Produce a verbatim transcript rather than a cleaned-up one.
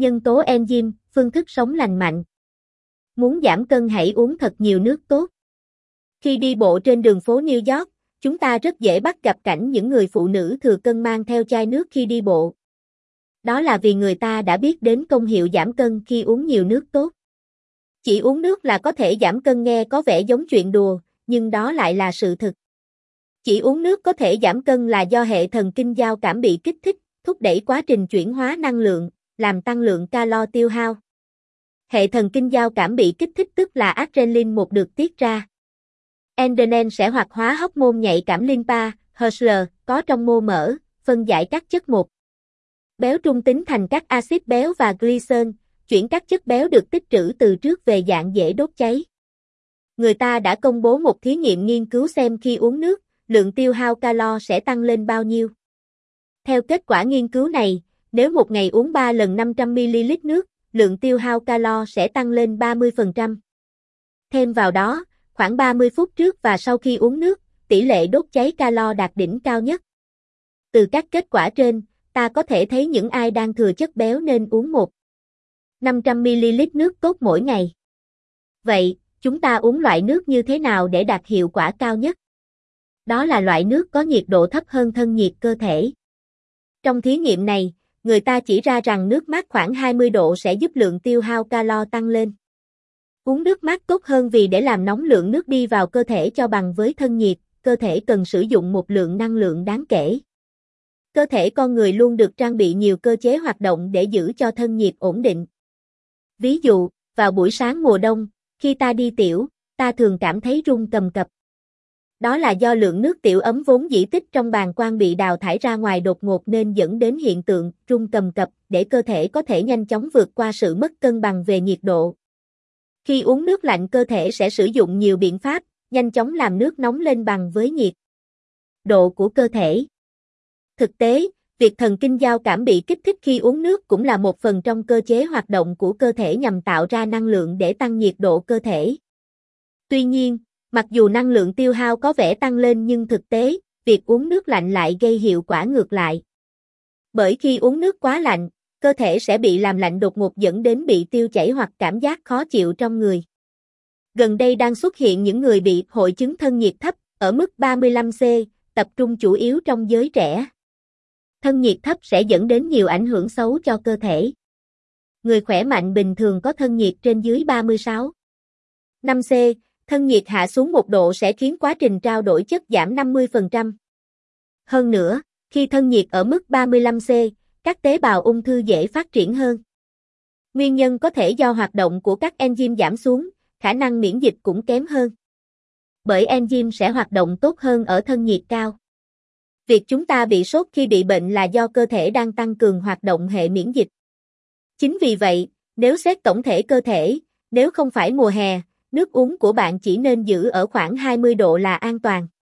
Nhân tố enzyme, phương thức sống lành mạnh. Muốn giảm cân hãy uống thật nhiều nước tốt. Khi đi bộ trên đường phố New York, chúng ta rất dễ bắt gặp cảnh những người phụ nữ thừa cân mang theo chai nước khi đi bộ. Đó là vì người ta đã biết đến công hiệu giảm cân khi uống nhiều nước tốt. Chỉ uống nước là có thể giảm cân nghe có vẻ giống chuyện đùa, nhưng đó lại là sự thực. Chỉ uống nước có thể giảm cân là do hệ thần kinh giao cảm bị kích thích, thúc đẩy quá trình chuyển hóa năng lượng, làm tăng lượng calo tiêu hao. Hệ thần kinh giao cảm bị kích thích tức là adrenaline một được tiết ra. Adrenaline sẽ hoạt hóa hormone nhạy cảm lympha, H S L, có trong mô mỡ, phân giải các chất một béo trung tính thành các axit béo và glycern, chuyển các chất béo được tích trữ từ trước về dạng dễ đốt cháy. Người ta đã công bố một thí nghiệm nghiên cứu xem khi uống nước, lượng tiêu hao calo sẽ tăng lên bao nhiêu. Theo kết quả nghiên cứu này, nếu một ngày uống ba lần năm trăm mi li lít nước, lượng tiêu hao calo sẽ tăng lên ba mươi phần trăm. Thêm vào đó, khoảng ba mươi phút trước và sau khi uống nước, tỷ lệ đốt cháy calo đạt đỉnh cao nhất. Từ các kết quả trên, ta có thể thấy những ai đang thừa chất béo nên uống một năm trăm mi li lít nước tốt mỗi ngày. Vậy, chúng ta uống loại nước như thế nào để đạt hiệu quả cao nhất? Đó là loại nước có nhiệt độ thấp hơn thân nhiệt cơ thể. Trong thí nghiệm này, người ta chỉ ra rằng nước mát khoảng hai mươi độ sẽ giúp lượng tiêu hao calo tăng lên. Uống nước mát tốt hơn vì để làm nóng lượng nước đi vào cơ thể cho bằng với thân nhiệt, cơ thể cần sử dụng một lượng năng lượng đáng kể. Cơ thể con người luôn được trang bị nhiều cơ chế hoạt động để giữ cho thân nhiệt ổn định. Ví dụ, vào buổi sáng mùa đông, khi ta đi tiểu, ta thường cảm thấy run cầm cập. Đó là do lượng nước tiểu ấm vốn dĩ tích trong bàng quang bị đào thải ra ngoài đột ngột nên dẫn đến hiện tượng run cầm cập để cơ thể có thể nhanh chóng vượt qua sự mất cân bằng về nhiệt độ. Khi uống nước lạnh cơ thể sẽ sử dụng nhiều biện pháp, nhanh chóng làm nước nóng lên bằng với nhiệt độ của cơ thể. Thực tế, việc thần kinh giao cảm bị kích thích khi uống nước cũng là một phần trong cơ chế hoạt động của cơ thể nhằm tạo ra năng lượng để tăng nhiệt độ cơ thể. Tuy nhiên, mặc dù năng lượng tiêu hao có vẻ tăng lên nhưng thực tế, việc uống nước lạnh lại gây hiệu quả ngược lại. Bởi khi uống nước quá lạnh, cơ thể sẽ bị làm lạnh đột ngột dẫn đến bị tiêu chảy hoặc cảm giác khó chịu trong người. Gần đây đang xuất hiện những người bị hội chứng thân nhiệt thấp ở mức ba mươi lăm C, tập trung chủ yếu trong giới trẻ. Thân nhiệt thấp sẽ dẫn đến nhiều ảnh hưởng xấu cho cơ thể. Người khỏe mạnh bình thường có thân nhiệt trên dưới ba mươi sáu phẩy năm C, thân nhiệt hạ xuống một độ sẽ khiến quá trình trao đổi chất giảm năm mươi phần trăm. Hơn nữa, khi thân nhiệt ở mức ba mươi lăm C, các tế bào ung thư dễ phát triển hơn. Nguyên nhân có thể do hoạt động của các enzyme giảm xuống, khả năng miễn dịch cũng kém hơn. Bởi enzyme sẽ hoạt động tốt hơn ở thân nhiệt cao. Việc chúng ta bị sốt khi bị bệnh là do cơ thể đang tăng cường hoạt động hệ miễn dịch. Chính vì vậy, nếu xét tổng thể cơ thể, nếu không phải mùa hè, nước uống của bạn chỉ nên giữ ở khoảng hai mươi độ là an toàn.